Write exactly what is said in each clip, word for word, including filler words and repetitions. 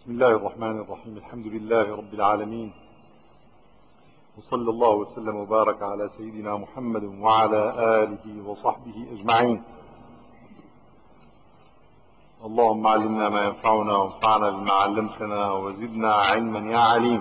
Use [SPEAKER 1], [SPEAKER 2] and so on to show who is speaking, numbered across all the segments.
[SPEAKER 1] بسم الله الرحمن الرحيم. الحمد لله رب العالمين، وصلى الله وسلم وبارك على سيدنا محمد وعلى آله وصحبه أجمعين. اللهم علمنا ما ينفعنا وانفعنا بما علمتنا وزدنا علما يا عليم.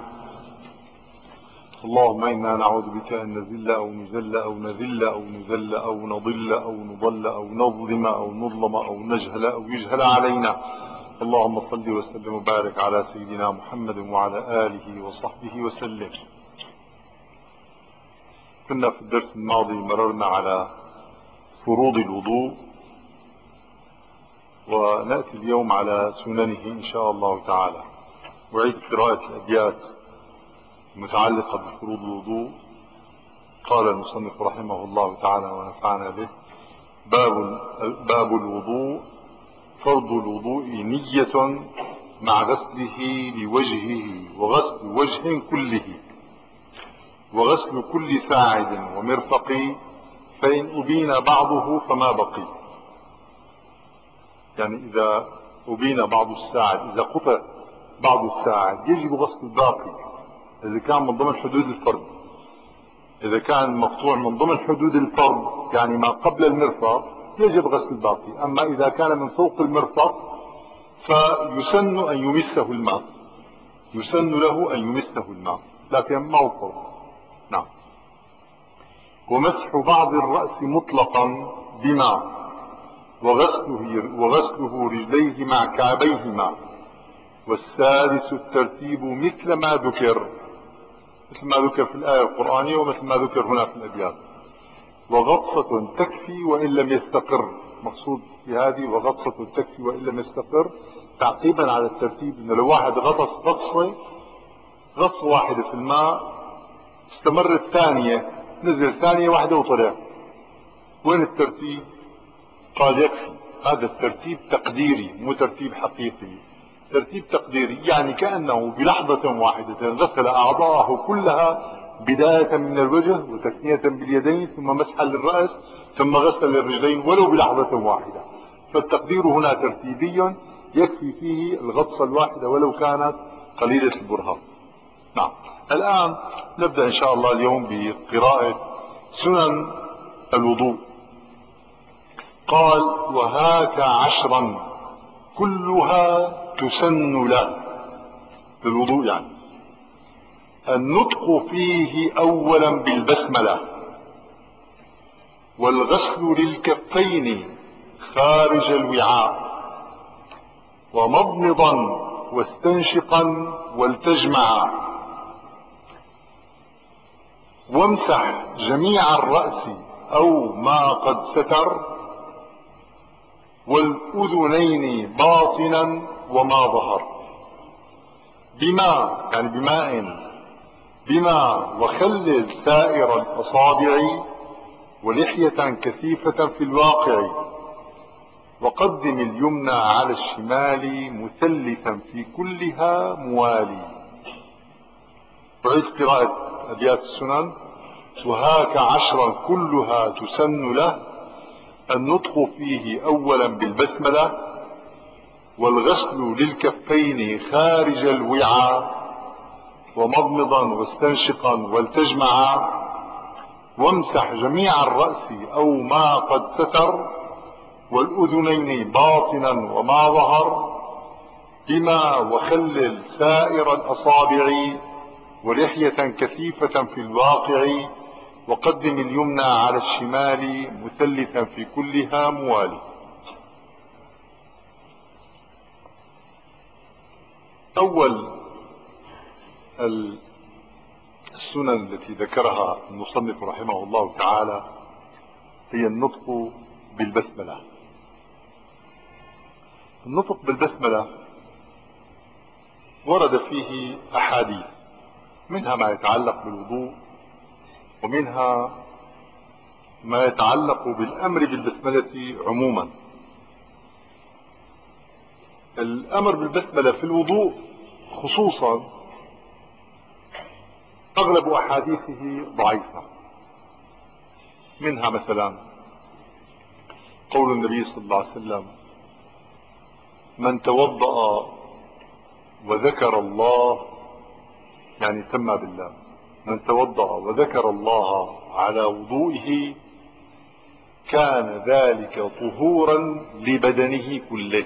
[SPEAKER 1] اللهم إنا نعوذ بك أن نزل أو نزل أو نذل أو نذل أو نضل أو نضل أو نظلم أو نظلم أو نجهل أو يجهل علينا. اللهم صل وسلم وبارك على سيدنا محمد وعلى آله وصحبه وسلم. كنا في الدرس الماضي مررنا على فروض الوضوء، ونأتي اليوم على سننه إن شاء الله تعالى. أعيد قراءة الأبيات المتعلقة بفروض الوضوء. قال المصنف رحمه الله تعالى ونفعنا به: باب, باب الوضوء. فرض الوضوء نية مع غسله لوجهه وغسل وجه كله وغسل كل ساعد ومرفق، فإن أبين بعضه فما بقي. يعني إذا أبين بعض الساعد، إذا قطع بعض الساعد يجب غسل الباقي إذا كان من ضمن حدود الفرض. إذا كان مقطوع من ضمن حدود الفرض يعني ما قبل المرفق يجب غسل الباقي. أما إذا كان من فوق المرفق فيسن أن يمسه الماء، يسن له أن يمسه الماء، لكن ما هو فرض. نعم. ومسح بعض الرأس مطلقا بماء، وغسله, وغسله رجليه مع كعبيهما، والسادس الترتيب مثل ما ذكر، مثل ما ذكر في الآية القرآنية ومثل ما ذكر هنا في الأبيات. وغطسة تكفي وإن لم يستقر. مقصود في هذه وغطسة تكفي وإن لم يستقر تعقيبا على الترتيب، إنه لو واحد غطس غطسة غطسة واحدة في الماء، استمرت ثانية، نزل ثانية واحدة وطلع، وين الترتيب؟ قال يكفي. هذا الترتيب تقديري مو ترتيب حقيقي، ترتيب تقديري، يعني كأنه بلحظة واحدة غسل أعضاءه كلها، بداية من الوجه وتثنية باليدين ثم مسحا للرأس ثم غسل الرجلين ولو بلحظة واحدة. فالتقدير هنا ترتيبي يكفي فيه الغطسة الواحدة ولو كانت قليلة البرهان. نعم. الآن نبدأ إن شاء الله اليوم بقراءة سنن الوضوء. قال: وهاك عشرا كلها تسن له، للوضوء يعني: النطق فيه أولا بالبسملة، والغسل للكفين خارج الوعاء، ومضمضا واستنشقا والتجمعا، وامسح جميع الرأس أو ما قد ستر، والأذنين باطنا وما ظهر، بما يعني بماء بما وخلل سائر الأصابع، ولحية كثيفة في الواقع، وقدم اليمنى على الشمال مثلثا في كلها موالي. أعيد قراءة أبيات السنن. وهاك عشرا كلها تسن له: النطق فيه أولا بالبسملة، والغسل للكفين خارج الوعاء، ومضمضا واستنشقا والتجمعا، وامسح جميع الرأس أو ما قد ستر، والأذنين باطنا وما ظهر، بما وخلل سائر الأصابع، ولحية كثيفة في الواقع، وقدم اليمنى على الشمال مثلثا في كلها موالي. أول السنن التي ذكرها المصنف رحمه الله تعالى هي النطق بالبسملة. النطق بالبسملة ورد فيه أحاديث، منها ما يتعلق بالوضوء، ومنها ما يتعلق بالأمر بالبسملة عموما. الأمر بالبسملة في الوضوء خصوصا أغلب أحاديثه ضعيفة، منها مثلا قول النبي صلى الله عليه وسلم: من توضأ وذكر الله يعني سمى بالله، من توضأ وذكر الله على وضوئه كان ذلك طهورا لبدنه كله،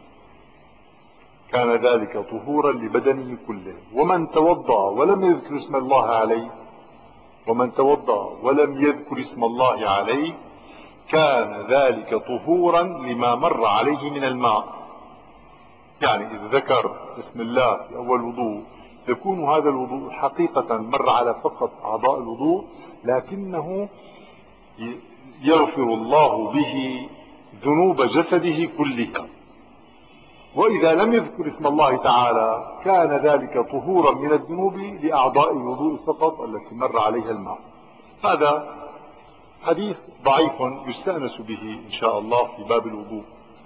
[SPEAKER 1] كان ذلك طهورا لبدنه كله. ومن توضأ ولم يذكر اسم الله عليه ومن توضأ ولم يذكر اسم الله عليه كان ذلك طهورا لما مر عليه من الماء. يعني إذا ذكر اسم الله في أول وضوء يكون هذا الوضوء حقيقة مر على فقط أعضاء الوضوء، لكنه يغفر الله به ذنوب جسده كلها. وإذا لم يذكر اسم الله تعالى كان ذلك طهورا من الذنوب لأعضاء الوضوء فقط التي مر عليها الماء. هذا حديث ضعيف يستأنس به إن شاء الله في باب الوضوء.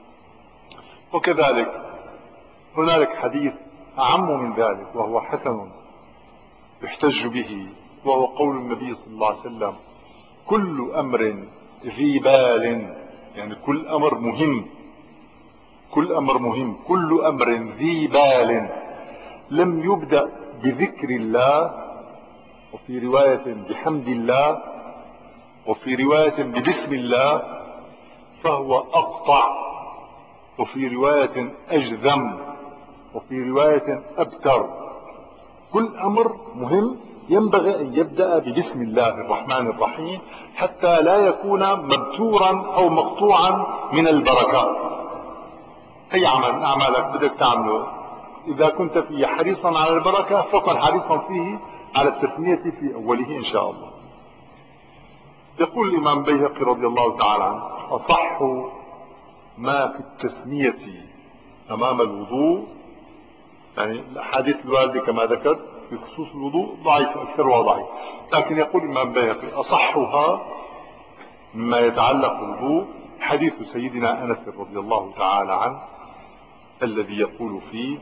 [SPEAKER 1] وكذلك هنالك حديث أعم من ذلك وهو حسن يحتج به، وهو قول النبي صلى الله عليه وسلم: كل أمر ذي بال، يعني كل أمر مهم، كل أمر مهم كل أمر ذي بال لم يبدأ بذكر الله، وفي رواية بحمد الله، وفي رواية ببسم الله، فهو أقطع، وفي رواية أجذم، وفي رواية أبتر. كل أمر مهم ينبغي أن يبدأ ببسم الله الرحمن الرحيم حتى لا يكون مبتورا أو مقطوعا من البركات. أي عمل من أعمالك بدك تعمله إذا كنت فيه حريصا على البركة فكن حريصا فيه على التسمية في أوله إن شاء الله. يقول الإمام بيهقي رضي الله تعالى عنه: أصح ما في التسمية أمام الوضوء، يعني الأحاديث الواردة كما ذكرت في خصوص الوضوء ضعيف، أكثرها ضعيف، لكن يقول الإمام بيهقي: أصحها مما يتعلق بالوضوء حديث سيدنا أنس رضي الله تعالى عنه الذي يقول فيه: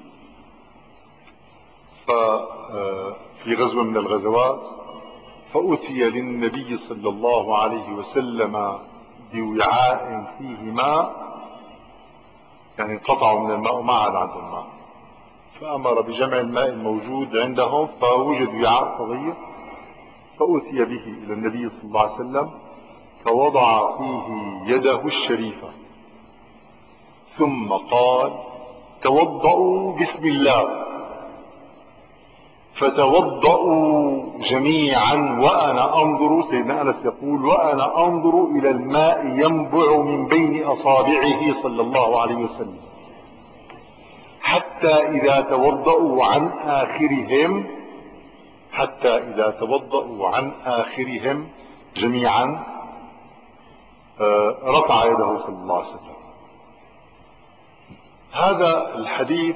[SPEAKER 1] في غزوة من الغزوات فأتي للنبي صلى الله عليه وسلم بوعاء فيه ماء، يعني انقطعوا من الماء وما عاد عندهم ماء، فأمر بجمع الماء الموجود عندهم فوجد وعاء صغير، فأتي به إلى النبي صلى الله عليه وسلم فوضع فيه يده الشريفة ثم قال: توضؤوا بسم الله. فتوضؤوا جميعا وأنا أنظر، سيدنا أنس يقول: وأنا أنظر إلى الماء ينبع من بين أصابعه صلى الله عليه وسلم، حتى إذا توضؤوا عن آخرهم حتى إذا توضؤوا عن آخرهم جميعا رفع يده صلى الله عليه وسلم. هذا الحديث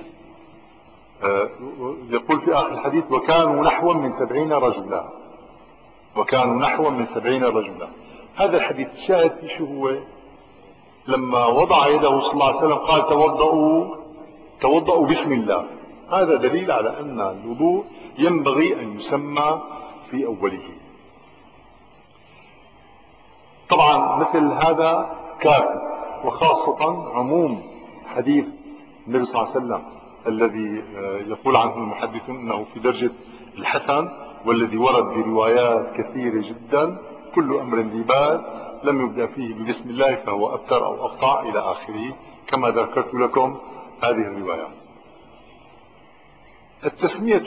[SPEAKER 1] يقول في آخر الحديث: وكانوا نحو من سبعين رجلا وكانوا نحو من سبعين رجلا. هذا الحديث الشاهد في شو هو؟ لما وضع يده صلى الله عليه وسلم قال: توضؤوا توضؤوا بسم الله. هذا دليل على أن الوضوء ينبغي أن يسمى في أوله. طبعا مثل هذا كافي، وخاصة عموم حديث النبي صلى الله عليه وسلم الذي يقول عنه المحدثون انه في درجة الحسن، والذي ورد بروايات كثيرة جدا: كل امر ذي بال لم يبدأ فيه ببسم الله فهو ابتر او اقطع الى اخره، كما ذكرت لكم هذه الروايات. التسمية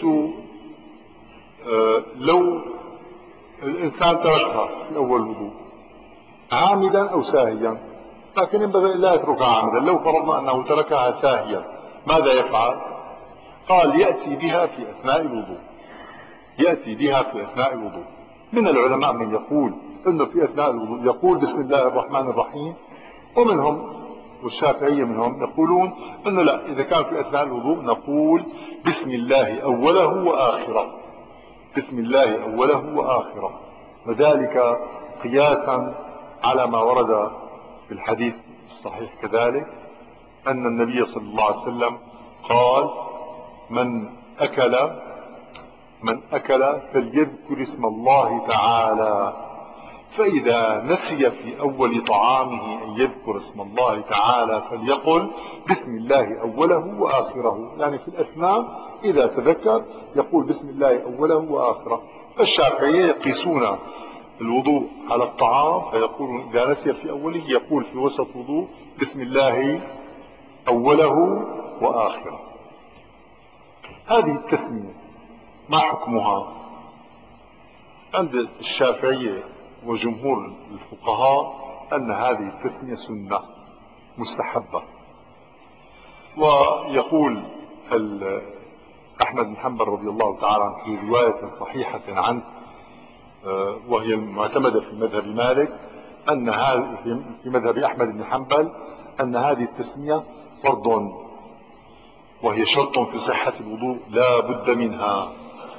[SPEAKER 1] لو الانسان تركها في اول وضوء عامدا او ساهيا، لكن ينبغي لا يتركها عامدا. لو فرضنا انه تركها ساهيا ماذا يفعل؟ قال: يأتي بها في أثناء الوضوء يأتي بها في أثناء الوضوء. من العلماء من يقول أنه في أثناء الوضوء يقول بسم الله الرحمن الرحيم، ومنهم والشافعية منهم يقولون أنه لا، إذا كان في أثناء الوضوء نقول بسم الله أوله وآخره بسم الله أوله وآخره وذلك قياسا على ما ورد في الحديث الصحيح كذلك أن النبي صلى الله عليه وسلم قال: من أكل من أكل فليذكر اسم الله تعالى فإذا نسي في أول طعامه أن يذكر اسم الله تعالى فليقل بسم الله أوله وآخره، يعني في الأثناء إذا تذكر يقول بسم الله أوله وآخره. الشافعية يقيسون الوضوء على الطعام، فيقول إذا نسي في أوله يقول في وسط وضوء بسم الله أوله وآخره. هذه التسمية ما حكمها؟ عند الشافعية وجمهور الفقهاء أن هذه التسمية سنة مستحبة. ويقول أحمد بن حنبل رضي الله تعالى عنه في رواية صحيحة عنه وهي المعتمدة في مذهب مالك أن هذه في مذهب أحمد بن حنبل أن هذه التسمية فرض وهي شرط في صحة الوضوء لا بد منها.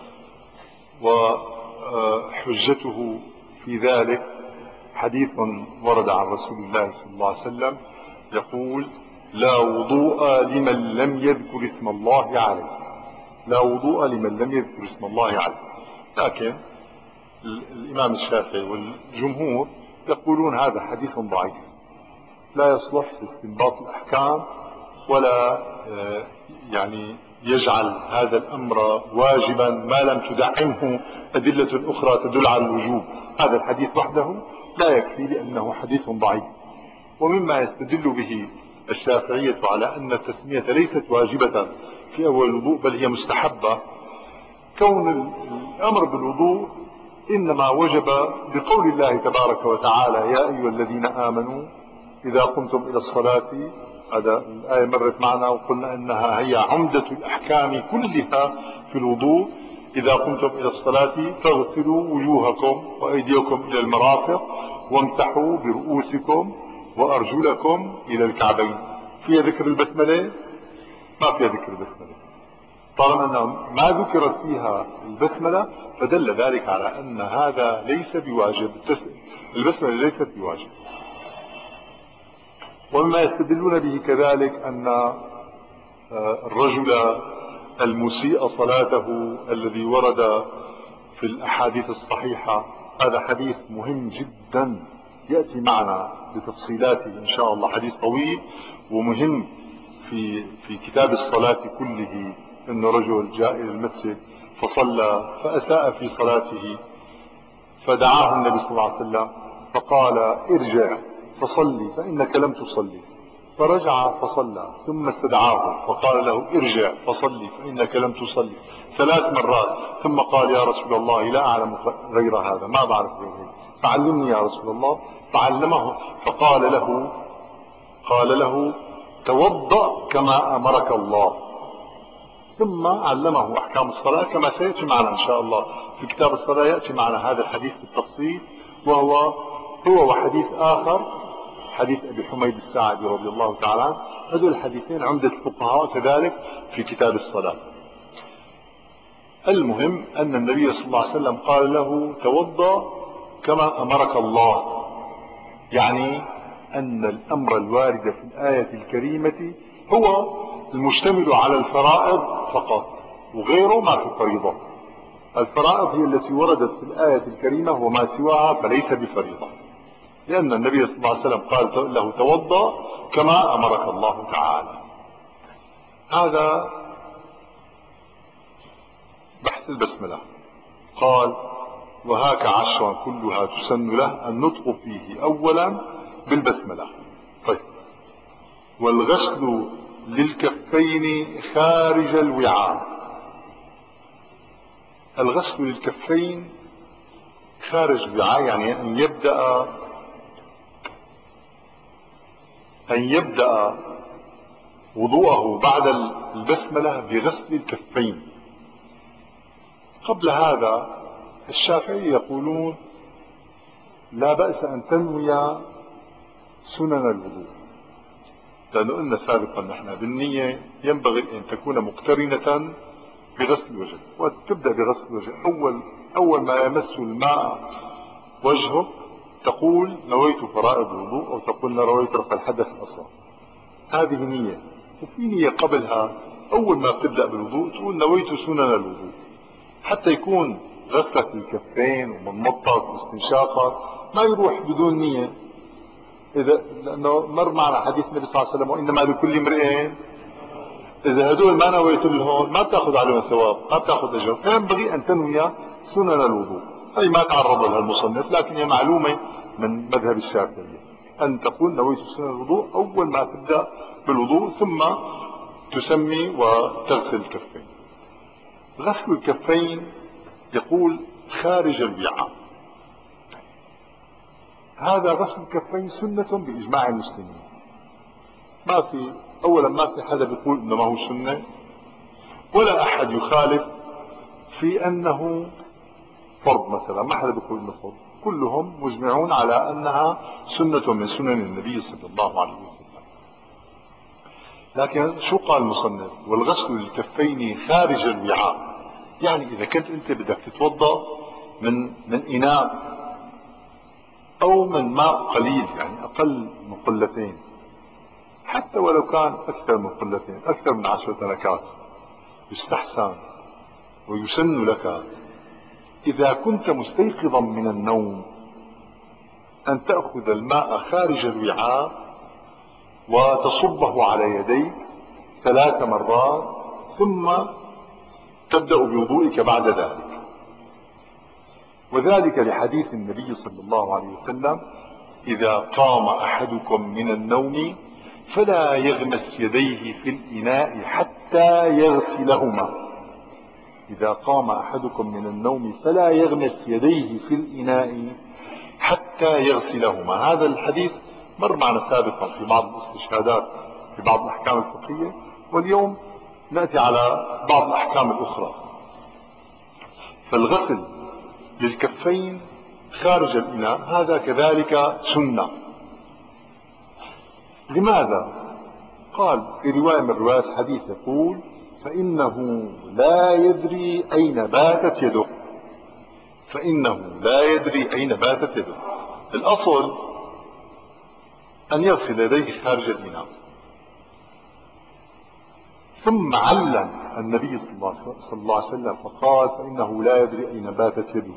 [SPEAKER 1] وحجته في ذلك حديث ورد عن رسول الله صلى الله عليه وسلم يقول لا وضوء لمن لم يذكر اسم الله عليه، لا وضوء لمن لم يذكر اسم الله عليه. لكن الإمام الشافعي والجمهور يقولون هذا حديث ضعيف لا يصلح في استنباط الأحكام، ولا يعني يجعل هذا الأمر واجبا ما لم تدعمه أدلة أخرى تدل على الوجوب. هذا الحديث وحده لا يكفي لأنه حديث ضعيف. ومما يستدل به الشافعية على أن التسمية ليست واجبة في أول الوضوء بل هي مستحبة، كون الأمر بالوضوء إنما وجب بقول الله تبارك وتعالى يا أيها الذين آمنوا إذا قمتم إلى الصلاة. هذا الآية مرت معنا وقلنا أنها هي عمدة الأحكام كلها في الوضوء. إذا قمتم إلى الصلاة فاغسلوا وجوهكم وأيديكم إلى المرافق وامسحوا برؤوسكم وأرجلكم إلى الكعبين. فيها ذكر البسملة؟ ما فيها ذكر البسملة. طالما أنه ما ذكرت فيها البسملة فدل ذلك على أن هذا ليس بواجب، البسملة ليست بواجب. ومما يستدلون به كذلك أن الرجل المسيء صلاته الذي ورد في الأحاديث الصحيحة، هذا حديث مهم جدا يأتي معنا بتفصيلاته إن شاء الله، حديث طويل ومهم في في كتاب الصلاة كله. أن رجل جاء إلى المسجد فصلى فأساء في صلاته فدعاه النبي صلى الله عليه وسلم فقال ارجع فصلي فإنك لم تصلي، فرجع فصلى ثم استدعاه فقال له ارجع فصلي فإنك لم تصلي ثلاث مرات، ثم قال يا رسول الله لا أعلم غير هذا، ما بعرف غير هذا، فعلمني يا رسول الله. فعلمه فقال له قال له توضأ كما أمرك الله. ثم علمه أحكام الصلاة كما سيأتي معنا إن شاء الله في كتاب الصلاة، يأتي معنا هذا الحديث بالتفصيل، وهو هو وحديث آخر حديث أبي حميد الساعدي رضي الله تعالى عنه. هذول الحديثين عمدة الفقهاء كذلك في كتاب الصلاة. المهم أن النبي صلى الله عليه وسلم قال له توضأ كما أمرك الله، يعني أن الأمر الوارد في الآية الكريمة هو المشتمل على الفرائض فقط وغيره ما في فريضة. الفرائض هي التي وردت في الآية الكريمة وما سواها فليس بفريضة، لأن النبي صلى الله عليه وسلم قال له توضأ كما أمرك الله تعالى. هذا بحث البسملة. قال وهاك عشرا كلها تسن له النطق فيه أولا بالبسملة. طيب، والغسل للكفين خارج الوعاء. الغسل للكفين خارج الوعاء يعني أن يبدأ أن يبدأ وضوءه بعد البسملة بغسل الكفين. قبل هذا الشافعي يقولون لا بأس أن تنوي سنن الوضوء، لأنه قلنا سابقا نحن بالنية ينبغي أن تكون مقترنة بغسل الوجه، وتبدأ بغسل الوجه. أول أول ما يمس الماء وجهه تقول نويت فرائض الوضوء، أو تقول نويت رفع الحدث الأصغر. هذه نية. وفي نية قبلها أول ما بتبدأ بالوضوء تقول نويت سنن الوضوء، حتى يكون غسلك الكفين ومضمضتك واستنشاقك ما يروح بدون نية، إذا لأنه مر معنا حديث النبي صلى الله عليه وسلم وإنما لكل امرئ، إذا هدول ما نويت لهم ما بتاخذ عليهم ثواب، ما بتاخذ أجر، فينبغي أن تنوي سنن الوضوء. هي ما تعرض لها المصنف، لكن هي معلومة من مذهب الشافعية أن تقول نويت سنن الوضوء أول ما تبدأ بالوضوء، ثم تسمي وتغسل الكفين. غسل الكفين يقول خارج الوعاء، هذا غسل الكفين سنة بإجماع المسلمين. ما في أولا ما في حدا بيقول إنه ما هو سنة، ولا أحد يخالف في أنه فرض مثلا، ما حدا بيقول إنه فرض، كلهم مجمعون على أنها سنة من سنن النبي صلى الله عليه وسلم. لكن شو قال المصنف؟ والغسل للكفين خارج الوعاء، يعني إذا كنت أنت بدك تتوضأ من من إناء أو من ماء قليل، يعني أقل من قلتين، حتى ولو كان أكثر من قلتين، أكثر من عشرة نكات، يستحسن ويسن لك إذا كنت مستيقظا من النوم أن تأخذ الماء خارج الوعاء وتصبه على يديك ثلاث مرات، ثم تبدأ بوضوئك بعد ذلك. وذلك لحديث النبي صلى الله عليه وسلم: إذا قام أحدكم من النوم فلا يغمس يديه في الإناء حتى يغسلهما. إذا قام أحدكم من النوم فلا يغمس يديه في الإناء حتى يغسلهما. هذا الحديث مر معنا سابقا في بعض الاستشهادات في بعض الأحكام الفقهية، واليوم نأتي على بعض الأحكام الأخرى. فالغسل للكفين خارج الإناء هذا كذلك سنة. لماذا؟ قال في رواية من روايات الحديث يقول: فإنه لا يدري أين باتت يده، فإنه لا يدري أين باتت يده. الأصل أن يغسل يديه خارج الإناء، ثم علم النبي صلى الله عليه وسلم فقال: فإنه لا يدري أين باتت يده.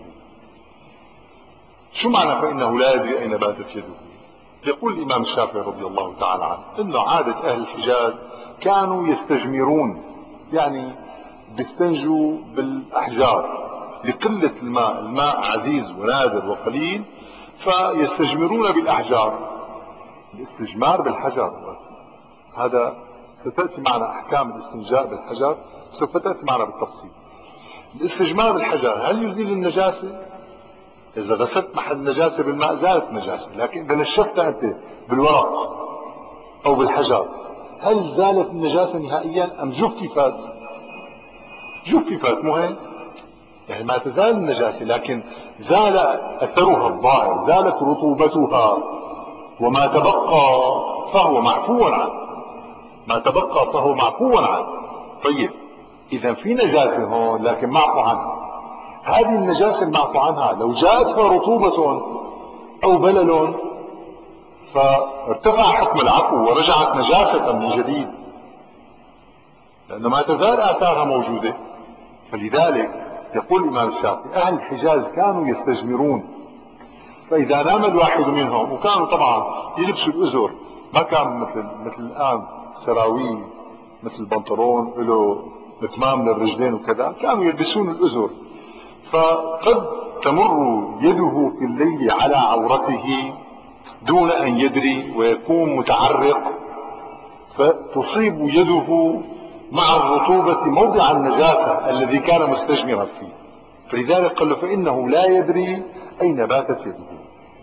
[SPEAKER 1] شو معنى فإنه لا يدري أين باتت يده؟ يقول الإمام الشافعي رضي الله تعالى عنه إنه عادة أهل الحجاز كانوا يستجمرون، يعني بيستنجوا بالأحجار لقلة الماء، الماء عزيز ونادر وقليل، فيستجمرون بالأحجار. الاستجمار بالحجر هذا ستأتي معنا أحكام الاستنجاء بالحجر، سوف تأتي معنا بالتفصيل. الاستجمار بالحجر هل يزيل النجاسة؟ إذا غسلت محل النجاسة بالماء زالت النجاسة، لكن إذا نشفت أنت بالورق أو بالحجر هل زالت النجاسة نهائيا أم جففت؟ جففت، مو هيك؟ يعني ما تزال النجاسة لكن زال أثرها الظاهر، زالت رطوبتها، وما تبقى فهو معفو عنه، ما تبقى فهو معفو عنه. طيب إذا في نجاسة هون لكن معفو عنها، هذه النجاسة المعفو عنها لو جاءتها رطوبة أو بلل فارتفع حكم العفو ورجعت نجاسة من جديد، لأنه ما تزال آثارها موجودة. فلذلك يقول الإمام الشافعي: أهل الحجاز كانوا يستجمرون، فإذا نام الواحد منهم، وكانوا طبعا يلبسوا الأزر، ما كان مثل مثل الآن سراويل مثل البنطلون له متمام للرجلين وكذا، كانوا يلبسون الأزر، فقد تمر يده في الليل على عورته دون أن يدري ويكون متعرق، فتصيب يده مع الرطوبة موضع النجاسة الذي كان مستجمرا فيه. فلذلك قال له: فإنه لا يدري أين باتت يده.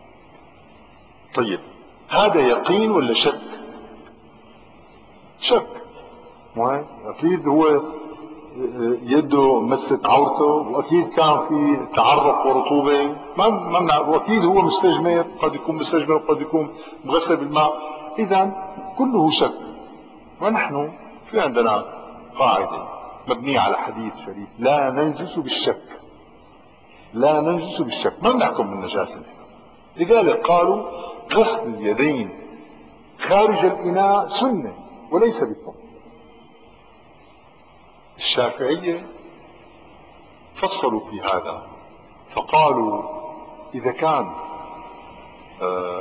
[SPEAKER 1] طيب هذا يقين ولا شك؟ شك. أكيد هو يده مست عورته، وأكيد كان في تعرق ورطوبة، ما ما وأكيد هو مستجمر، قد يكون مستجمر وقد يكون مغسل بالماء، إذا كله شك. ونحن في عندنا قاعدة مبنية على حديث شريف: لا ننجس بالشك، لا ننجس بالشك، ما بنحكم بالنجاسة. لذلك قالوا غسل اليدين خارج الإناء سنة وليس بفرض. الشافعية فصلوا في هذا فقالوا إذا كان آه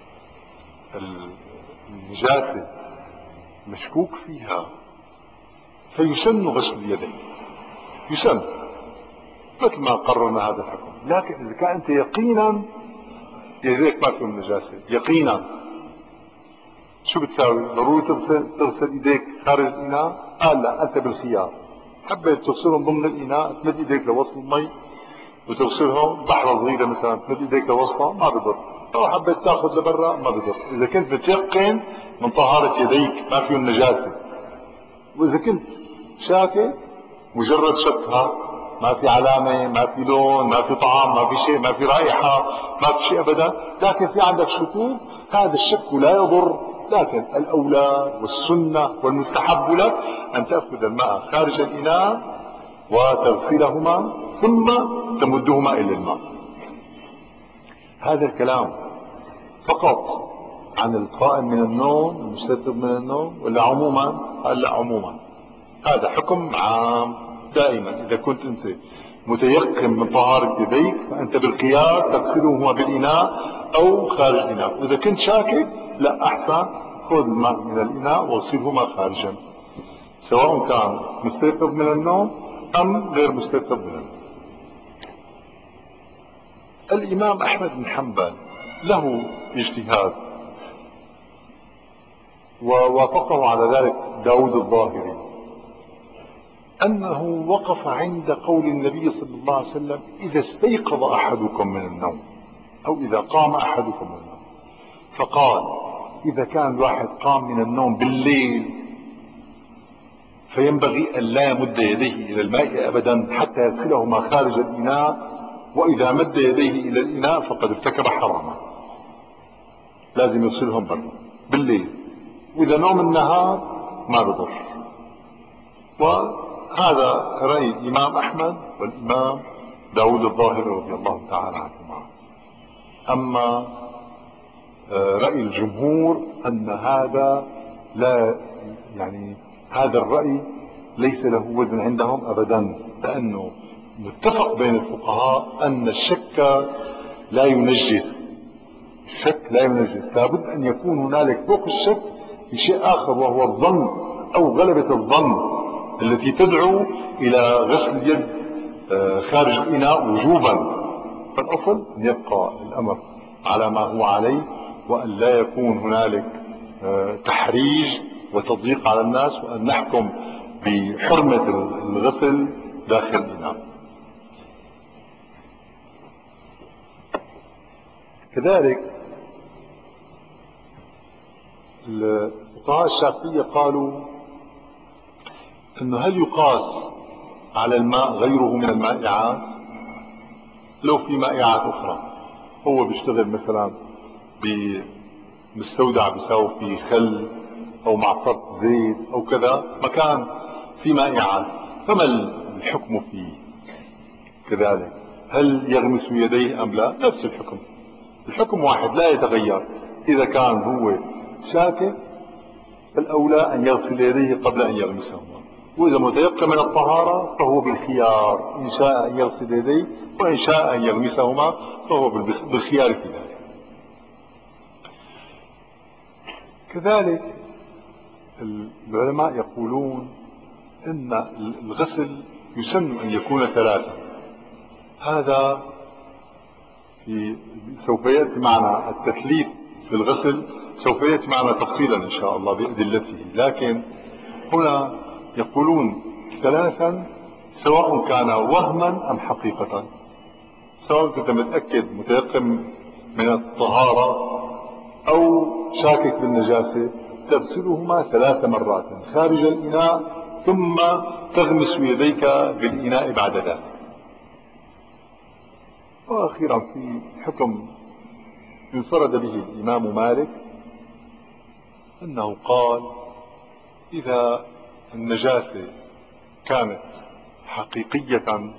[SPEAKER 1] النجاسة مشكوك فيها فيسن غسل اليدين، يسن مثل ما قررنا هذا الحكم. لكن إذا كان أنت يقينا يديك ما فيهم نجاسة يقينا، شو بتساوي؟ ضروري تغسل تغسل ايديك خارج الاناء؟ قال لا، انت بالخيار. حبيت تغسلهم ضمن الاناء تمد ايديك لوسط المي وتغسلهم، بحرة صغيرة مثلا تمد ايديك لوسطها ما بضر، او حبيت تاخذ لبرا ما بضر، اذا كنت متيقن من طهارة يديك ما فيهم نجاسة. واذا كنت شاكك مجرد شكها، ما في علامة، ما في لون، ما في طعم، ما في شيء، ما في رائحة، ما في شيء ابدا، لكن في عندك شكوك، هذا الشك لا يضر. لكن الاولى والسنة والمستحب لك ان تأخذ الماء خارج الاناء وتغسلهما ثم تمدهما الى الماء. هذا الكلام فقط عن القائم من النوم المستيقظ من النوم ولا عموما؟ قال لا، عموما. هذا حكم عام دائما. اذا كنت انت متيقن من طهارة يديك فانت بالخيار تغسلهما بالاناء او خارج الاناء، واذا كنت شاكك لا، احسن خذ الماء من الاناء واغسلهما خارجا، سواء كان مستيقظ من النوم ام غير مستيقظ من النوم. الامام احمد بن حنبل له اجتهاد ووافقه على ذلك داود الظاهري، أنه وقف عند قول النبي صلى الله عليه وسلم إذا استيقظ أحدكم من النوم أو إذا قام أحدكم من النوم، فقال إذا كان الواحد قام من النوم بالليل فينبغي أن لا يمد يديه إلى الماء أبدا حتى يغسلهما خارج الإناء، وإذا مد يديه إلى الإناء فقد ارتكب حراما، لازم يغسلهم برا بالليل، وإذا نوم النهار ما بضر. وهذا رأي الإمام أحمد والإمام داود الظاهري رضي الله تعالى عنهما. أما رأي الجمهور أن هذا لا، يعني هذا الرأي ليس له وزن عندهم أبدا، لأنه متفق بين الفقهاء أن الشك لا ينجس، الشك لا ينجس، لابد أن يكون هنالك فوق الشك شيء آخر وهو الظن أو غلبة الظن التي تدعو إلى غسل اليد خارج الإناء وجوبا. فالأصل أن يبقى الأمر على ما هو عليه، وأن لا يكون هنالك تحريج وتضييق على الناس، وأن نحكم بحرمة الغسل داخل الإناء. كذلك الفقهاء الشافعية قالوا انه هل يقاس على الماء غيره من المائعات؟ لو في مائعات اخرى، هو بيشتغل مثلا بمستودع بيساوي فيه خل او معصرة زيت او كذا، مكان في مائعات، فما الحكم فيه؟ كذلك هل يغمس يديه ام لا؟ نفس الحكم، الحكم واحد لا يتغير. اذا كان هو شاكك فالاولى ان يغسل يديه قبل ان يغمسهما، واذا متيقن من الطهارة فهو بالخيار، ان شاء ان يغسل يديه وان شاء ان يغمسهما فهو بالخيار في ذلك. كذلك العلماء يقولون ان الغسل يسن ان يكون ثلاثا، هذا في سوف يأتي معنا التثليث في الغسل، سوف يأتي معنا تفصيلا إن شاء الله بأدلته، لكن هنا يقولون ثلاثا سواء كان وهما أم حقيقة، سواء كنت متأكد متيقن من الطهارة أو شاكك بالنجاسة، تغسلهما ثلاث مرات خارج الإناء ثم تغمس يديك بالإناء بعد ذلك. وأخيرا في حكم انفرد به الإمام مالك، أنه قال إذا النجاسة كانت حقيقية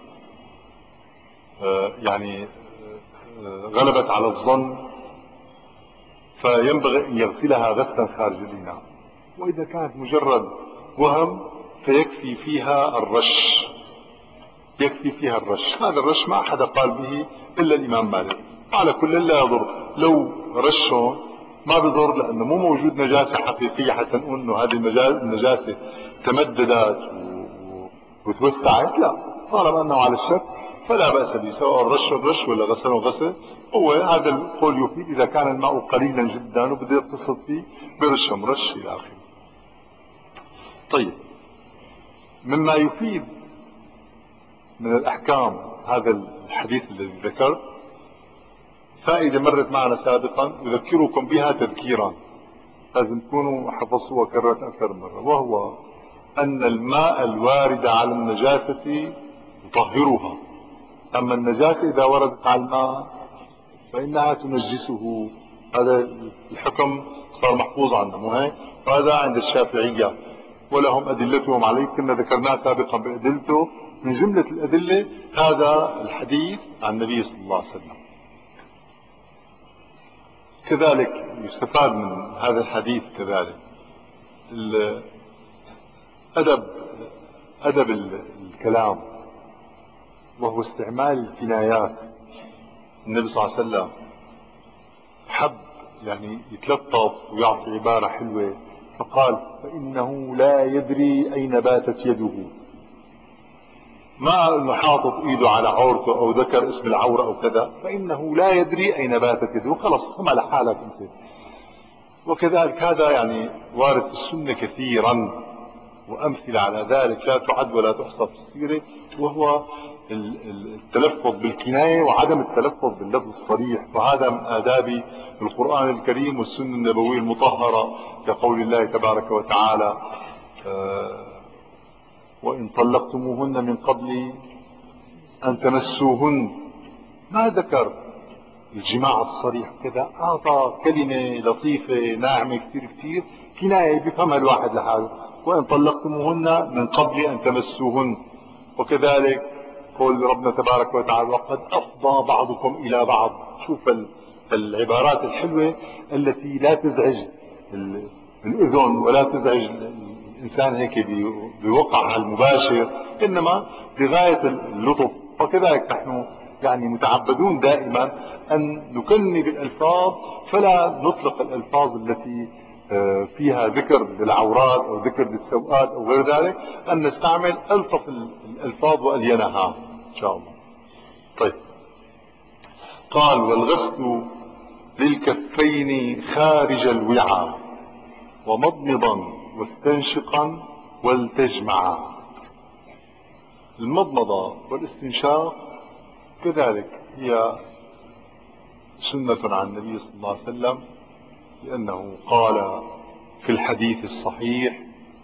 [SPEAKER 1] يعني غلبت على الظن فينبغي أن يغسلها غسلا خارج الإناء، وإذا كانت مجرد وهم فيكفي فيها الرش يكفي فيها الرش. هذا الرش ما أحد قال به إلا الإمام مالك. على كل لا يضر، لو رشوا ما بضر، لأنه مو موجود نجاسة حقيقية حتى نقول إنه هذه النجاسة تمددت وتوسعت، لا، طالما أنه على الشك فلا بأس به، سواء رش الرش ولا غسل غسل. هو هذا القول يفيد إذا كان الماء قليلا جدا وبده يقتصد فيه برش مرش إلى آخره. طيب، مما يفيد من الأحكام هذا الحديث الذي ذكر فائدة مرت معنا سابقا أذكركم بها تذكيرا، لازم تكونوا حفظوها كررت أكثر مرة، وهو أن الماء الوارد على النجاسة يطهرها، أما النجاسة إذا وردت على الماء فإنها تنجسه. هذا الحكم صار محفوظ عنا، مو هيك؟ وهذا عند الشافعية ولهم أدلتهم عليه، كنا ذكرناه سابقا بأدلته. من جملة الأدلة هذا الحديث عن النبي صلى الله عليه وسلم. كذلك يستفاد من هذا الحديث كذلك أدب أدب الكلام، وهو استعمال الكنايات. النبي صلى الله عليه وسلم حب يعني يتلطف ويعطي عبارة حلوة، فقال: فإنه لا يدري أين باتت يده. ما انه حاطط ايده على عورته او ذكر اسم العورة او كذا، فإنه لا يدري أين باتت يده، خلص هم على حالك انت. وكذلك هذا يعني وارد في السنة كثيرا، وأمثلة على ذلك لا تعد ولا تحصى في السيرة، وهو التلفظ بالكناية وعدم التلفظ باللفظ الصريح. وهذا من آداب القرآن الكريم والسنة النبوية المطهرة، كقول الله تبارك وتعالى: آه وإن طلقتموهن من قبل أن تمسوهن. ما ذكر الجماع الصريح كذا، أعطى كلمة لطيفة ناعمة كثير كثير، كناية بفهمها الواحد لحاله. وإن طلقتموهن من قبل أن تمسوهن. وكذلك قول ربنا تبارك وتعالى: وقد أفضى بعضكم إلى بعض. شوف العبارات الحلوة التي لا تزعج الأذن ولا تزعج الإنسان هيك بوقعها المباشر، إنما بغاية اللطف. وكذلك نحن يعني متعبدون دائما أن نكني بالألفاظ، فلا نطلق الألفاظ التي فيها ذكر للعورات أو ذكر للسوءات أو غير ذلك، أن نستعمل ألطف الألفاظ وألينها إن شاء الله. طيب، قال: والغسل للكفين خارج الوعاء ومضمضا واستنشقا والتجمعا. المضمضة والاستنشاق كذلك هي سنة عن النبي صلى الله عليه وسلم، لأنه قال في الحديث الصحيح: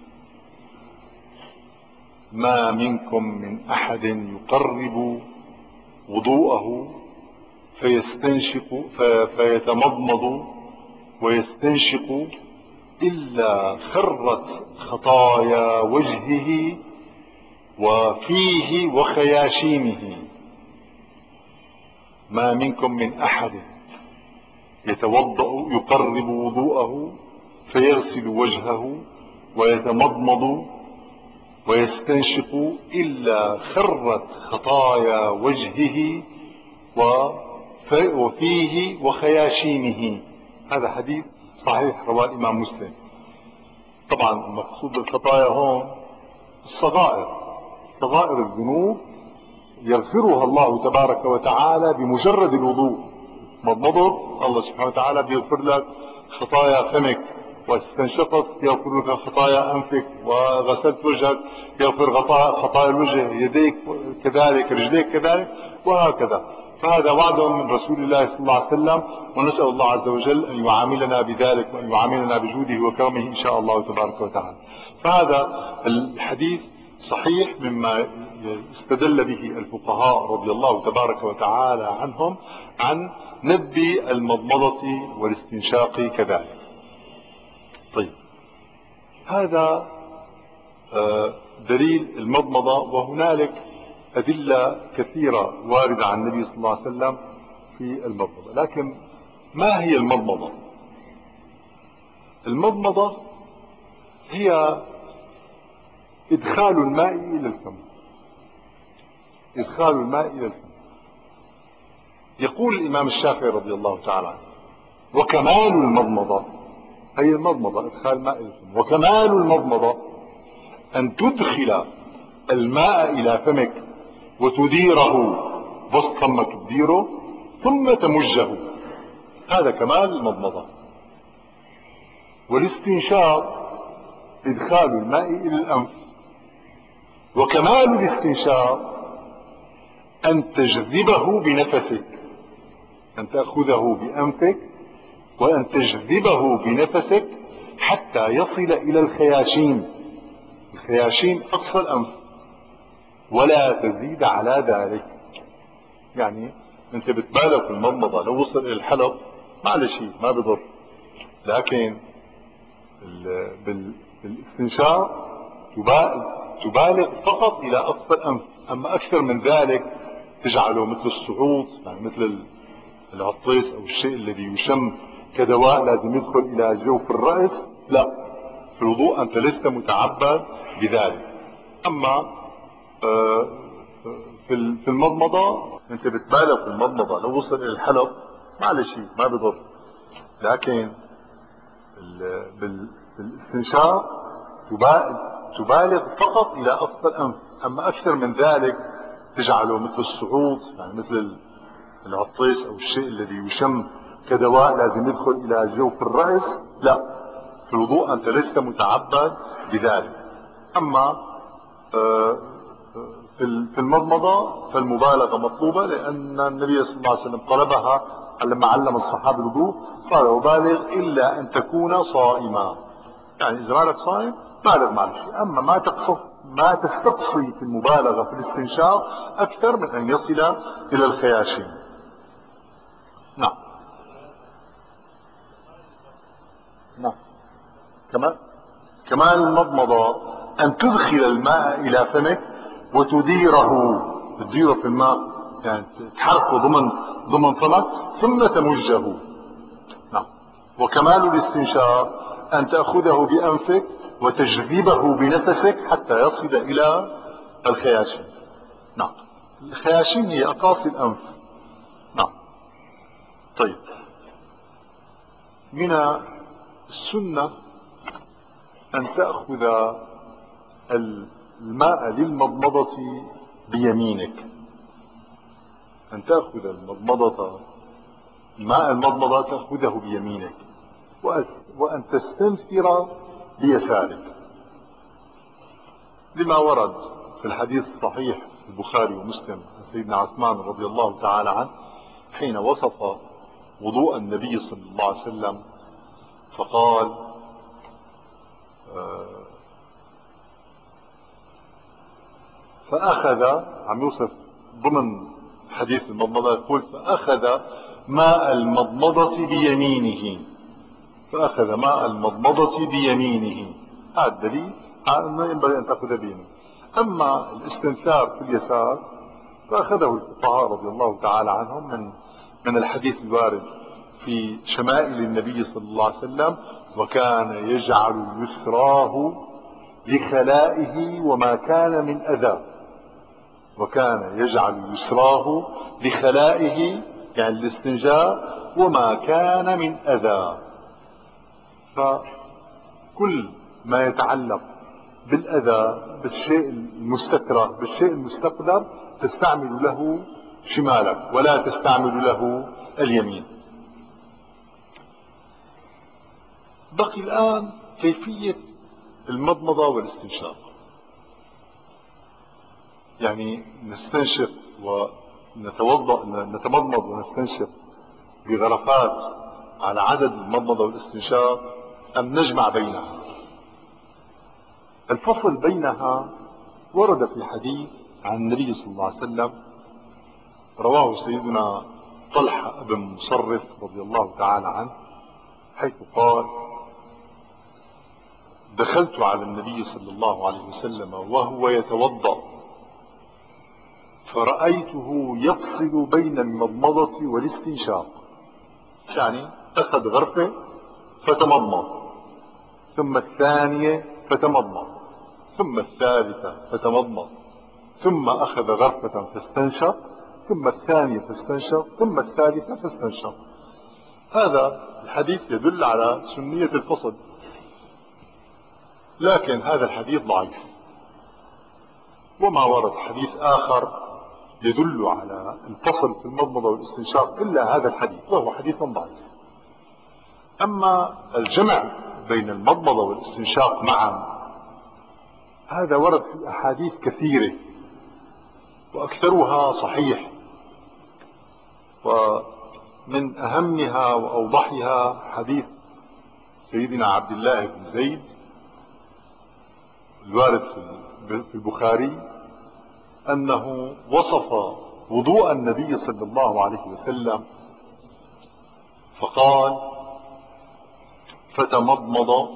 [SPEAKER 1] ما منكم من أحد يقرب وضوءه فيستنشق فيتمضمض ويستنشق إلا خرت خطايا وجهه وفيه وخياشيمه. ما منكم من أحد يتوضأ يقرب وضوءه فيغسل وجهه ويتمضمض ويستنشق إلا خرت خطايا وجهه وفيه وخياشيمه. هذا حديث صحيح رواه الإمام مسلم. طبعا المقصود بالخطايا هون الصغائر، صغائر الذنوب يغفرها الله تبارك وتعالى بمجرد الوضوء. مضمضت الله سبحانه وتعالى بيغفر لك خطايا فمك، واستنشقت يغفر لك خطايا أنفك، وغسلت وجهك يغفر خطايا الوجه، يديك كذلك، رجليك كذلك، وهكذا. فهذا وعد من رسول الله صلى الله عليه وسلم، ونسأل الله عز وجل أن يعاملنا بذلك وأن يعاملنا بجوده وكرمه إن شاء الله تبارك وتعالى. فهذا الحديث صحيح مما استدل به الفقهاء رضي الله تبارك وتعالى عنهم عن ندب المضمضة والاستنشاق كذلك. طيب، هذا دليل المضمضة، وهنالك أدلة كثيرة واردة عن النبي صلى الله عليه وسلم في المضمضة. لكن ما هي المضمضة؟ المضمضة هي إدخال الماء إلى الفم. إدخال الماء إلى الفم. يقول الإمام الشافعي رضي الله تعالى عنه: وكمال المضمضة، هي المضمضة إدخال الماء إلى الفم، وكمال المضمضة أن تدخل الماء إلى فمك وتديره، بسط فمك تديره ثم تمجه، هذا كمال المضمضة. والاستنشاق إدخال الماء إلى الأنف، وكمال الاستنشاق أن تجذبه بنفسك، أن تأخذه بأنفك وأن تجذبه بنفسك حتى يصل إلى الخياشيم، الخياشيم أقصى الأنف، ولا تزيد على ذلك. يعني أنت بتبالغ في المضمضة، لو وصل إلى الحلق معلش ما بضر، لكن بالاستنشاق تبالغ فقط إلى أقصى الأنف، أما أكثر من ذلك تجعله مثل الصعود، يعني مثل العطيس أو الشيء الذي يشم كدواء لازم يدخل إلى جوف الرأس، لا، في الوضوء أنت لست متعبد بذلك. أما في المضمضة أنت بتبالغ في المضمضة، لو وصل إلى الحلق معلش ما بضر، لكن بالاستنشاق تبالغ فقط إلى أقصى الأنف، أما أكثر من ذلك تجعله مثل الصعود، يعني مثل العطيس أو الشيء الذي يشم كدواء لازم يدخل إلى جوف الرأس، لا، في الوضوء أنت لست متعبد بذلك. أما في المضمضة فالمبالغة مطلوبة، لأن النبي صلى الله عليه وسلم طلبها لما علم الصحابة الوضوء، قال: وبالغ إلا أن تكون صائما، يعني إذا مالك صائم بالغ معلش، أما ما تقصف ما تستقصي في المبالغة في الاستنشاق أكثر من أن يصل إلى الخياشيم. نعم نعم. كمان كمان المضمضة أن تدخل الماء إلى فمك وتديره، تديره في الماء، يعني تحركه ضمن ضمن فمك ثم تمجه. نعم. وكمال الاستنشاق أن تأخذه بأنفك وتجذبه بنفسك حتى يصل إلى الخياشيم. نعم. الخياشيم هي أقاصي الأنف. نعم. طيب، من السنة أن تأخذ الماء للمضمضة بيمينك، أن تأخذ المضمضة ماء المضمضة تأخذه بيمينك، وأن تستنثر بيسارك، لما ورد في الحديث الصحيح في البخاري ومسلم عن سيدنا عثمان رضي الله تعالى عنه حين وصف وضوء النبي صلى الله عليه وسلم فقال: آه فأخذ، عم يوصف ضمن حديث المضمضة، يقول: فأخذ ماء المضمضة بيمينه، فأخذ ماء المضمضة بيمينه، هذا الدليل على أنه ينبغي أن تأخذ بيمينه. أما الاستنثار في اليسار فأخذه الفقهاء رضي الله تعالى عنهم من من الحديث الوارد في شمائل النبي صلى الله عليه وسلم: وكان يجعل يسراه لخلائه وما كان من أذى، وكان يجعل يسراه لخلائه يعني الاستنجاء وما كان من أذى. فكل ما يتعلق بالأذى، بالشيء المستكره، بالشيء المستقدر، تستعمل له شمالك ولا تستعمل له اليمين. بقي الآن كيفية المضمضة والاستنشاق، يعني نستنشق ونتوضأ، نتمضمض ونستنشق بغرفات على عدد المضمضة والاستنشاق، أم نجمع بينها؟ الفصل بينها ورد في حديث عن النبي صلى الله عليه وسلم رواه سيدنا طلحة بن مصرف رضي الله تعالى عنه، حيث قال: دخلت على النبي صلى الله عليه وسلم وهو يتوضأ فرأيته يفصل بين المضمضة والاستنشاق، يعني أخذ غرفة فتمضمض، ثم الثانية فتمضمض، ثم الثالثة فتمضمض، ثم أخذ غرفة فاستنشق، ثم الثانية فاستنشق، ثم الثالثة فاستنشق. هذا الحديث يدل على سنية الفصل، لكن هذا الحديث ضعيف. وما ورد حديث آخر يدل على الفصل في المضمضة والاستنشاق إلا هذا الحديث، وهو حديث ضعيف. أما الجمع بين المضمضة والاستنشاق معا هذا ورد في أحاديث كثيرة، وأكثرها صحيح، ومن أهمها وأوضحها حديث سيدنا عبد الله بن زيد الوارد في البخاري أنه وصف وضوء النبي صلى الله عليه وسلم فقال: فتمضمض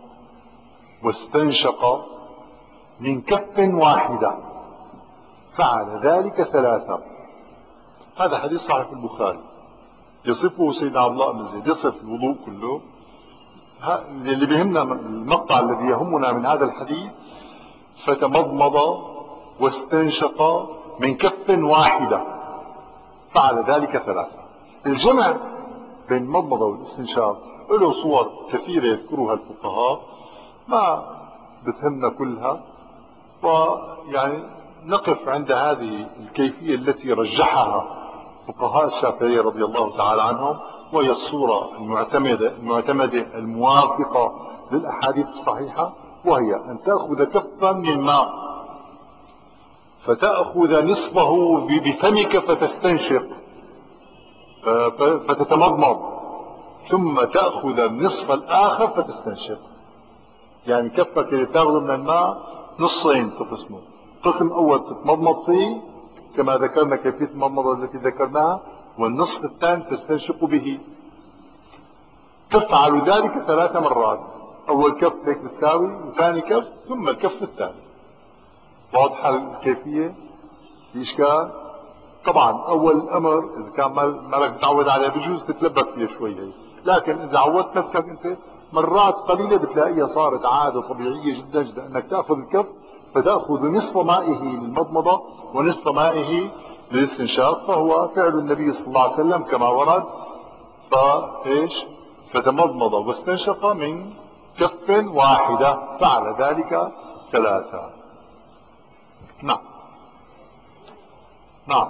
[SPEAKER 1] واستنشق من كف واحدة فعل ذلك ثلاثة. هذا حديث صحيح في البخاري يصفه سيدنا عبد الله بن زيد، يصف الوضوء كله. اللي بيهمنا المقطع الذي يهمنا من هذا الحديث: فتمضمض واستنشق من كف واحدة فعل ذلك ثلاثة. الجمع بين المضمضة والاستنشاق له صور كثيرة يذكرها الفقهاء، ما بتهمنا كلها، ويعني نقف عند هذه الكيفية التي رجحها فقهاء الشافعية رضي الله تعالى عنهم، وهي الصورة المعتمدة المعتمدة الموافقة للأحاديث الصحيحة، وهي أن تأخذ كفا من ماء فتأخذ نصفه بفمك فتستنشق فتتمضمض، ثم تأخذ النصف الآخر فتستنشق. يعني كفك اللي تاخذه من الماء نصين تقسمه، قسم أول تتمضمض فيه كما ذكرنا كيفية المضمضة التي ذكرناها، والنصف الثاني تستنشق به. تفعل ذلك ثلاث مرات، أول كف هيك بتساوي، وثاني كف، ثم الكف الثاني. واضحة الكيفية؟ في إشكال؟ طبعا أول الأمر إذا كان مالك متعود عليها بجوز تتلبك فيها شوي هي، لكن إذا عودت نفسك أنت مرات قليلة بتلاقيها صارت عادة طبيعية جدا جدا أنك تأخذ الكف فتأخذ نصف مائه للمضمضة ونصف مائه للاستنشاق، فهو فعل النبي صلى الله عليه وسلم كما ورد. فإيش؟ فتمضمض واستنشق من كف واحدة فعل ذلك ثلاثة. نعم نعم.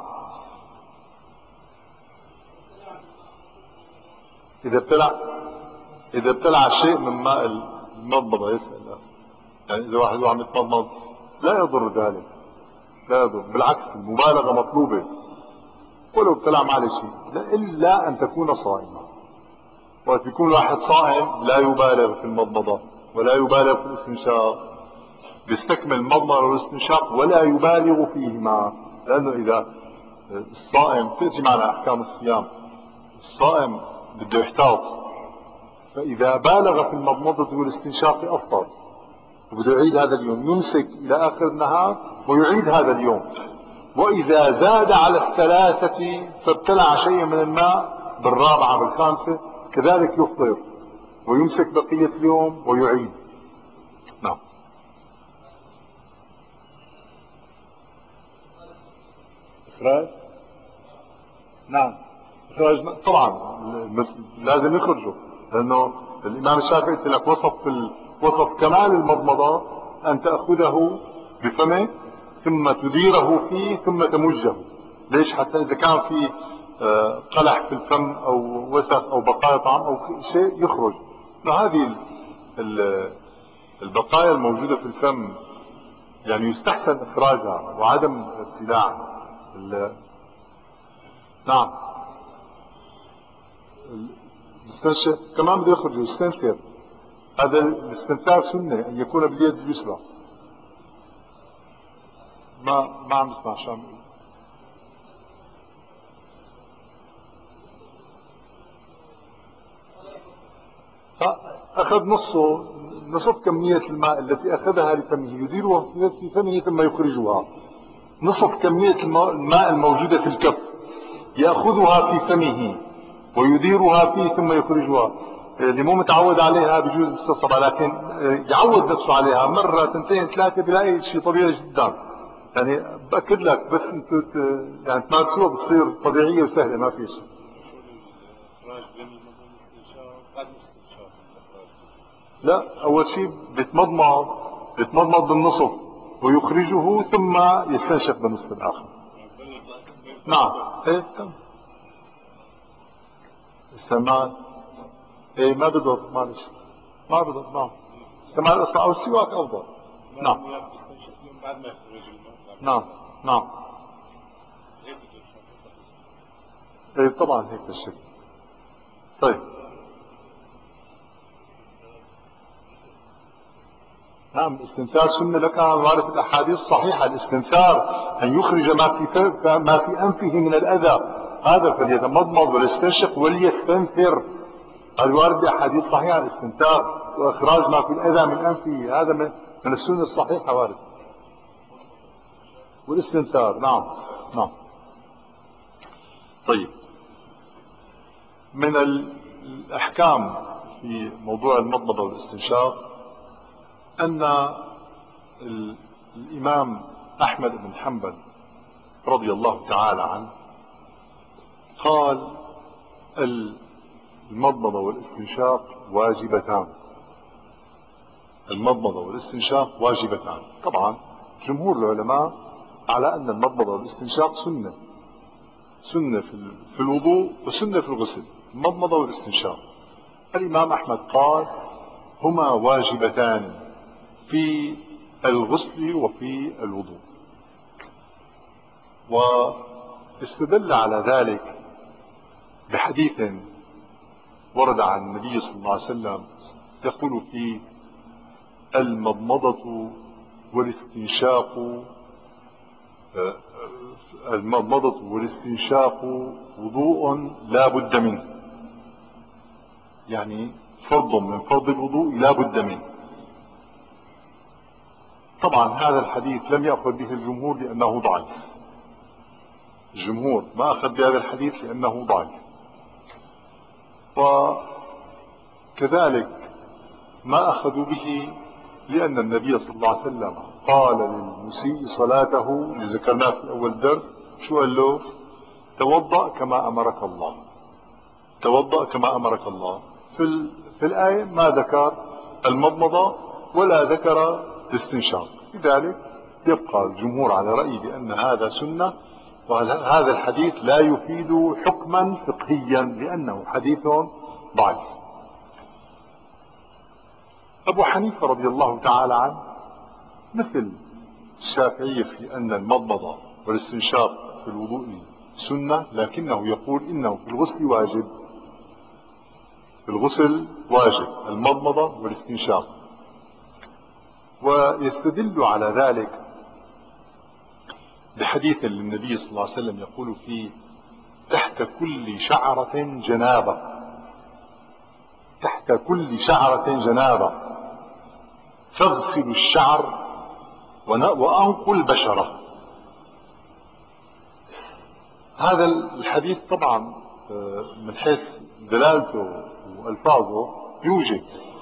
[SPEAKER 1] إذا ابتلع إذا ابتلع شيء من ماء المضمضة يسأل، يعني إذا واحد عم يتمضمض لا يضر ذلك، لا يضر، بالعكس المبالغة مطلوبة ولو ابتلع معلش شيء، إلا أن تكون صائما. وقت يكون واحد صائم لا يبالغ في المضمضة ولا يبالغ في الاستنشاق، بيستكمل المضمضة والاستنشاق ولا يبالغ فيهما، لأنه إذا الصائم تأتي معنا أحكام الصيام، الصائم بده يحتاط، فإذا بالغ في المضمضة والاستنشاق أفطر وبده يعيد هذا اليوم، يمسك إلى آخر النهار ويعيد هذا اليوم. وإذا زاد على الثلاثة فابتلع شيء من الماء بالرابعة بالخامسة كذلك يفطر ويمسك بقية اليوم ويعيد. نعم. إخراج؟ نعم إخراج طبعا لازم يخرجوا، لأنه الإمام الشافعي قلت لك وصف وصف كمال المضمضة أن تأخذه بفمه ثم تديره فيه ثم تمجه. ليش؟ حتى إذا كان في قلح في الفم أو وسخ أو بقايا طعام أو شيء يخرج. هذه البقايا الموجودة في الفم يعني يستحسن إخراجها وعدم ابتلاعها. نعم. الاستنشاق كمان بده يخرج يستنثر، هذا الاستنثار سنة أن يكون باليد اليسرى. ما ما عم بسمع شو عم بقول. أخذ نصه، نصف كمية الماء التي أخذها لفمه يديرها في فمه ثم يخرجها، نصف كمية الماء الموجودة في الكف يأخذها في فمه ويديرها فيه ثم يخرجها. اللي مو متعود عليها بجوز يستصعب، لكن يعود نفسه عليها مرة تنتين ثلاثة بلاقي شيء طبيعي جدا يعني باكد لك بس انتوا يعني تمارسوها بتصير طبيعيه وسهله ما في شيء. لا اول شيء بيتمضمض بيتمضمض بالنصف ويخرجه ثم يستنشق بالنصف الاخر. نعم ايه تمام. استعمال ايه ما بضر معلش ما بضر. نعم استعمال اسمع او السواك افضل. نعم نعم نعم ايه طبعا هيك الشكل. طيب نعم الاستنثار سنة لك وارد الأحاديث الصحيحة. الاستنثار أن يخرج ما في ف- ما في أنفه من الأذى، هذا فليتمضمض وليستنشق وليستنثر. هذا وارد بأحاديث صحيحة الاستنثار وإخراج ما في الأذى من أنفه، هذا من من السنة الصحيحة وارد. والاستنثار نعم نعم. طيب من الأحكام في موضوع المضمضة والاستنشاق أن ال- الإمام أحمد بن حنبل رضي الله تعالى عنه قال المضمضة والاستنشاق واجبتان. المضمضة والاستنشاق واجبتان. طبعا جمهور العلماء على أن المضمضة والاستنشاق سنة، سنة في في الوضوء وسنة في الغسل، المضمضة والاستنشاق. الإمام أحمد قال هما واجبتان في الغسل وفي الوضوء، واستدل على ذلك بحديث ورد عن النبي صلى الله عليه وسلم يقول فيه المضمضة والاستنشاق المضمضة والاستنشاق وضوء لا بد منه، يعني فرض من فرض الوضوء لا بد منه. طبعا هذا الحديث لم يأخذ به الجمهور لأنه ضعيف، الجمهور ما أخذ بهذا الحديث لأنه ضعيف. وكذلك ما أخذوا به لأن النبي صلى الله عليه وسلم قال للمسيء صلاته اللي ذكرناه في أول الدرس، شو قال له؟ توضأ كما أمرك الله، توضأ كما أمرك الله. في, في الآية ما ذكر المضمضة ولا ذكر الاستنشاق، لذلك يبقى الجمهور على رأي بأن هذا سنة، وهذا الحديث لا يفيد حكما فقهيا لأنه حديث ضعيف. أبو حنيفة رضي الله تعالى عنه مثل الشافعية في أن المضمضة والاستنشاق في الوضوء سنة، لكنه يقول إنه في الغسل واجب، في الغسل واجب المضمضة والاستنشاق. ويستدل على ذلك بحديث للنبي صلى الله عليه وسلم يقول فيه تحت كل شعرة جنابة، تحت كل شعرة جنابة فاغسلوا الشعر وأنقوا البشرة. هذا الحديث طبعا من حيث دلالته وألفاظه يوجب،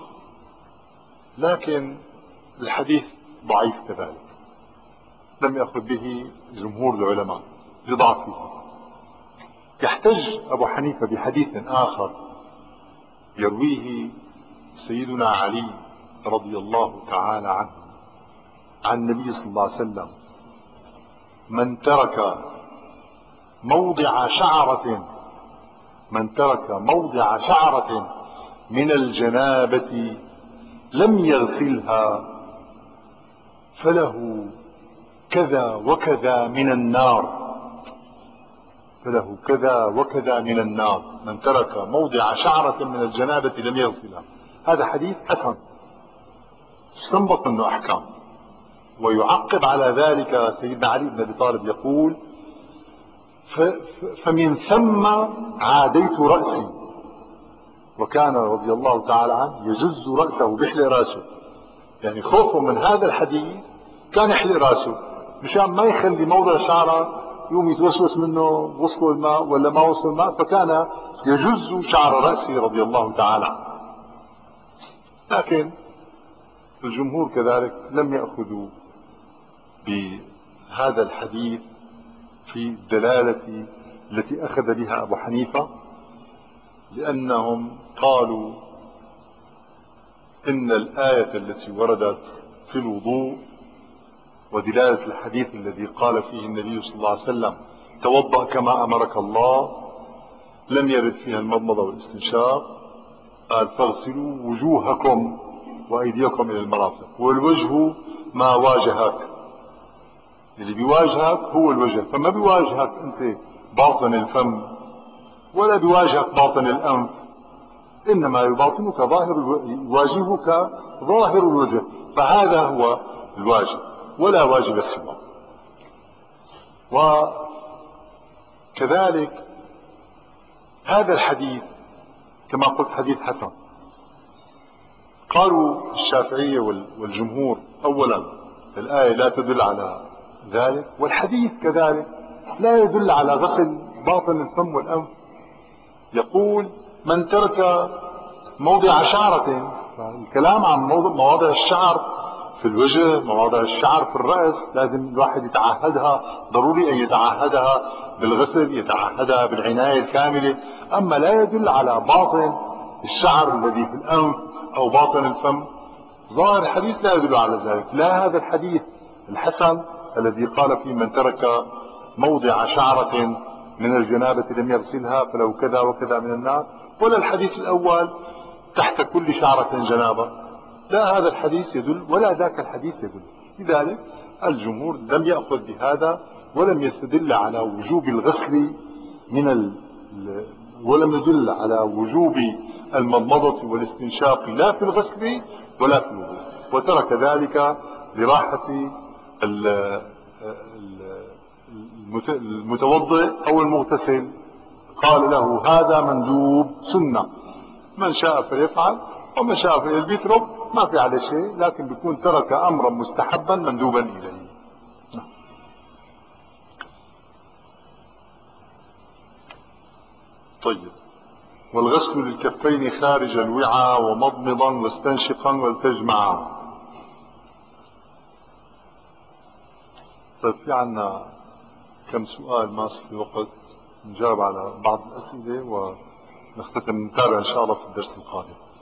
[SPEAKER 1] لكن الحديث ضعيف كذلك، لم يأخذ به جمهور العلماء لضعفه. يحتج أبو حنيفة بحديث آخر يرويه سيدنا علي رضي الله تعالى عنه عن النبي صلى الله عليه وسلم من ترك موضع شعرة من ترك موضع شعرة من الجنابة لم يغسلها فله كذا وكذا من النار، فله كذا وكذا من النار، من ترك موضع شعرة من الجنابة لم يغسلها. هذا حديث حسن استنبط منه أحكام. ويعقب على ذلك سيدنا علي بن أبي طالب يقول فمن ثم عاديت رأسي، وكان رضي الله تعالى عنه يجز رأسه بيحلق رأسه، يعني خوفه من هذا الحديث كان يحلق رأسه مشان ما يخلي موضع شعره يوم يتوسوس منه وصله الماء ولا ما وصل الماء، فكان يجز شعر رأسه رضي الله تعالى عنه. لكن الجمهور كذلك لم يأخذوا هذا الحديث في الدلالة التي أخذ بها أبو حنيفة، لأنهم قالوا إن الآية التي وردت في الوضوء ودلالة الحديث الذي قال فيه النبي صلى الله عليه وسلم توضأ كما أمرك الله لم يرد فيها المضمضة والاستنشاق، قال فاغسلوا وجوهكم وأيديكم إلى المرافق، والوجه ما واجهك، اللي بيواجهك هو الوجه، فما بيواجهك أنت باطن الفم ولا بيواجهك باطن الأنف، إنما يباطنك ظاهر الو... يواجهك ظاهر الوجه، فهذا هو الواجب ولا واجب سواه. وكذلك هذا الحديث كما قلت حديث حسن. قالوا الشافعية والجمهور أولا الآية لا تدل على ذلك، والحديث كذلك لا يدل على غسل باطن الفم والأنف. يقول من ترك موضع شعرة، فالكلام عن مواضع الشعر في الوجه، مواضع الشعر في الرأس لازم الواحد يتعهدها، ضروري أن يتعهدها بالغسل، يتعهدها بالعناية الكاملة. أما لا يدل على باطن الشعر الذي في الأنف أو باطن الفم، ظاهر الحديث لا يدل على ذلك. لا هذا الحديث الحسن الذي قال فيه من ترك موضع شعرة من الجنابة لم يغسلها فلو كذا وكذا من النار، ولا الحديث الأول تحت كل شعرة جنابة، لا هذا الحديث يدل ولا ذاك الحديث يدل. لذلك الجمهور لم يأخذ بهذا ولم يستدل على وجوب الغسل من ال... ولم يدل على وجوب المضمضة والاستنشاق لا في الغسل ولا في الوضوء، وترك ذلك لراحة المتوضئ أو المغتسل. قال له هذا مندوب سنة، من شاء فليفعل ومن شاء فليترك، ما في عليه شيء، لكن بيكون ترك أمرا مستحبا مندوبا إليه. طيب، والغسل للكفين خارج الوعاء ومضمضا واستنشقا والتجمعا. طيب، في عنا كم سؤال ما في وقت نجاوب على بعض الأسئلة ونختتم، نتابع إن شاء الله في الدرس القادم.